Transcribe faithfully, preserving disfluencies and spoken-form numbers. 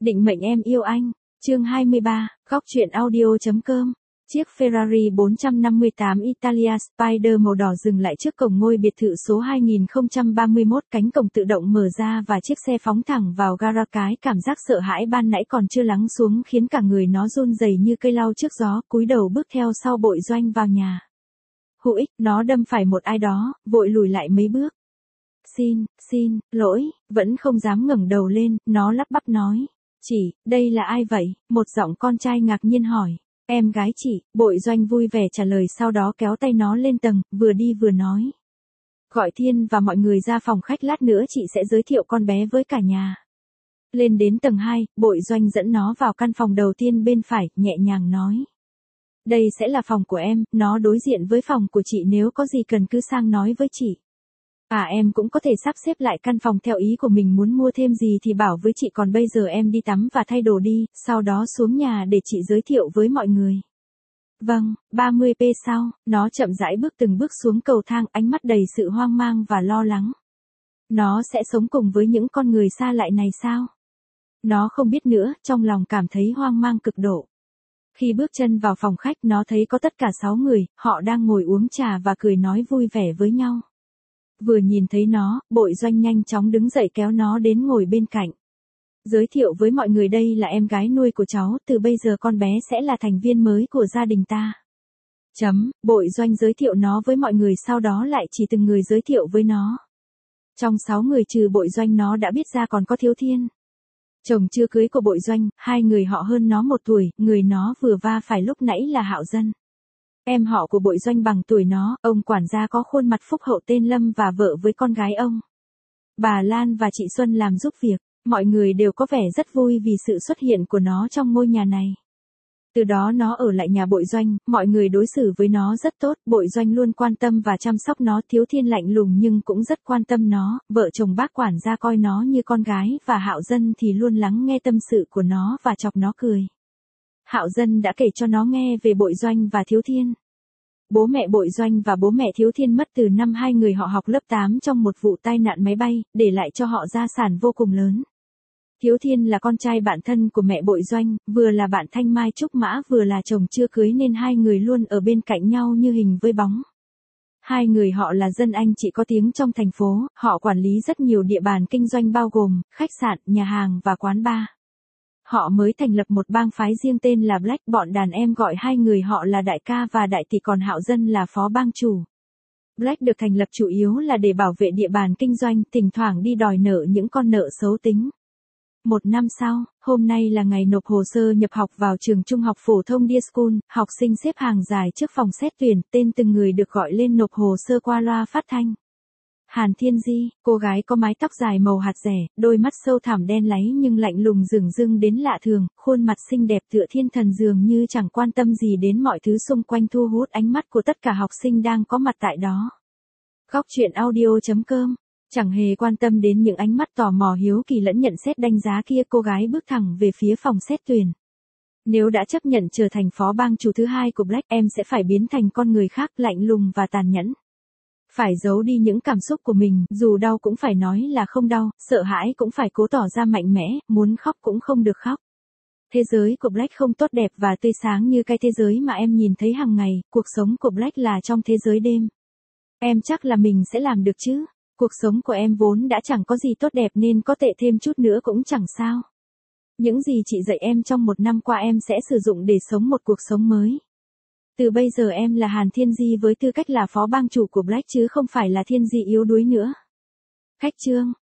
Định mệnh em yêu anh. Chương hai mươi ba, góc truyện audio.com. Chiếc Ferrari bốn trăm năm mươi tám Italia Spider màu đỏ dừng lại trước cổng ngôi biệt thự số hai nghìn không trăm ba mươi mốt, cánh cổng tự động mở ra và chiếc xe phóng thẳng vào gara. Cái cảm giác sợ hãi ban nãy còn chưa lắng xuống khiến cả người nó run rẩy như cây lau trước gió, cúi đầu bước theo sau Bội Doanh vào nhà. Hữu ích, nó đâm phải một ai đó, vội lùi lại mấy bước. Xin, xin, lỗi, vẫn không dám ngẩng đầu lên, nó lắp bắp nói. Chị, đây là ai vậy? Một giọng con trai ngạc nhiên hỏi. Em gái chị, Bội Doanh vui vẻ trả lời, sau đó kéo tay nó lên tầng, vừa đi vừa nói. Gọi Thiên và mọi người ra phòng khách, lát nữa chị sẽ giới thiệu con bé với cả nhà. Lên đến tầng hai, Bội Doanh dẫn nó vào căn phòng đầu tiên bên phải, nhẹ nhàng nói. Đây sẽ là phòng của em, nó đối diện với phòng của chị, nếu có gì cần cứ sang nói với chị. À, em cũng có thể sắp xếp lại căn phòng theo ý của mình, muốn mua thêm gì thì bảo với chị, còn bây giờ em đi tắm và thay đồ đi, sau đó xuống nhà để chị giới thiệu với mọi người. Vâng, ba mươi phút sau, nó chậm rãi bước từng bước xuống cầu thang, ánh mắt đầy sự hoang mang và lo lắng. Nó sẽ sống cùng với những con người xa lạ này sao? Nó không biết nữa, trong lòng cảm thấy hoang mang cực độ. Khi bước chân vào phòng khách, nó thấy có tất cả sáu người, họ đang ngồi uống trà và cười nói vui vẻ với nhau. Vừa nhìn thấy nó, Bội Doanh nhanh chóng đứng dậy kéo nó đến ngồi bên cạnh. Giới thiệu với mọi người, đây là em gái nuôi của cháu, từ bây giờ con bé sẽ là thành viên mới của gia đình ta. Chấm, Bội Doanh giới thiệu nó với mọi người, sau đó lại chỉ từng người giới thiệu với nó. Trong sáu người trừ Bội Doanh nó đã biết ra còn có Thiếu Thiên. Chồng chưa cưới của Bội Doanh, hai người họ hơn nó một tuổi, người nó vừa va phải lúc nãy là Hạo Dân. Em họ của Bội Doanh bằng tuổi nó, ông quản gia có khuôn mặt phúc hậu tên Lâm và vợ với con gái ông. Bà Lan và chị Xuân làm giúp việc, mọi người đều có vẻ rất vui vì sự xuất hiện của nó trong ngôi nhà này. Từ đó nó ở lại nhà Bội Doanh, mọi người đối xử với nó rất tốt, Bội Doanh luôn quan tâm và chăm sóc nó. Thiếu Thiên lạnh lùng nhưng cũng rất quan tâm nó, vợ chồng bác quản gia coi nó như con gái, và Hạo Dân thì luôn lắng nghe tâm sự của nó và chọc nó cười. Hạo Dân đã kể cho nó nghe về Bội Doanh và Thiếu Thiên. Bố mẹ Bội Doanh và bố mẹ Thiếu Thiên mất từ năm hai người họ học lớp tám trong một vụ tai nạn máy bay, để lại cho họ gia sản vô cùng lớn. Thiếu Thiên là con trai bạn thân của mẹ Bội Doanh, vừa là bạn Thanh Mai Trúc Mã, vừa là chồng chưa cưới, nên hai người luôn ở bên cạnh nhau như hình với bóng. Hai người họ là dân anh chị có tiếng trong thành phố, họ quản lý rất nhiều địa bàn kinh doanh bao gồm khách sạn, nhà hàng và quán bar. Họ mới thành lập một bang phái riêng tên là Black, bọn đàn em gọi hai người họ là đại ca và đại tỷ, còn Hạo Dân là phó bang chủ. Black được thành lập chủ yếu là để bảo vệ địa bàn kinh doanh, thỉnh thoảng đi đòi nợ những con nợ xấu tính. Một năm sau, hôm nay là ngày nộp hồ sơ nhập học vào trường trung học phổ thông Deer School, học sinh xếp hàng dài trước phòng xét tuyển, tên từng người được gọi lên nộp hồ sơ qua loa phát thanh. Hàn Thiên Di, cô gái có mái tóc dài màu hạt rẻ, đôi mắt sâu thẳm đen láy nhưng lạnh lùng dửng dưng đến lạ thường, khuôn mặt xinh đẹp tựa thiên thần, dường như chẳng quan tâm gì đến mọi thứ xung quanh, thu hút ánh mắt của tất cả học sinh đang có mặt tại đó. Góc truyện audio.com. Chẳng hề quan tâm đến những ánh mắt tò mò hiếu kỳ lẫn nhận xét đánh giá kia, cô gái bước thẳng về phía phòng xét tuyển. Nếu đã chấp nhận trở thành phó bang chủ thứ hai của Black, em sẽ phải biến thành con người khác, lạnh lùng và tàn nhẫn. Phải giấu đi những cảm xúc của mình, dù đau cũng phải nói là không đau, sợ hãi cũng phải cố tỏ ra mạnh mẽ, muốn khóc cũng không được khóc. Thế giới của Black không tốt đẹp và tươi sáng như cái thế giới mà em nhìn thấy hàng ngày, cuộc sống của Black là trong thế giới đêm. Em chắc là mình sẽ làm được chứ? Cuộc sống của em vốn đã chẳng có gì tốt đẹp, nên có tệ thêm chút nữa cũng chẳng sao. Những gì chị dạy em trong một năm qua em sẽ sử dụng để sống một cuộc sống mới. Từ bây giờ em là Hàn Thiên Di với tư cách là phó bang chủ của Black, chứ không phải là Thiên Di yếu đuối nữa. Khách chương.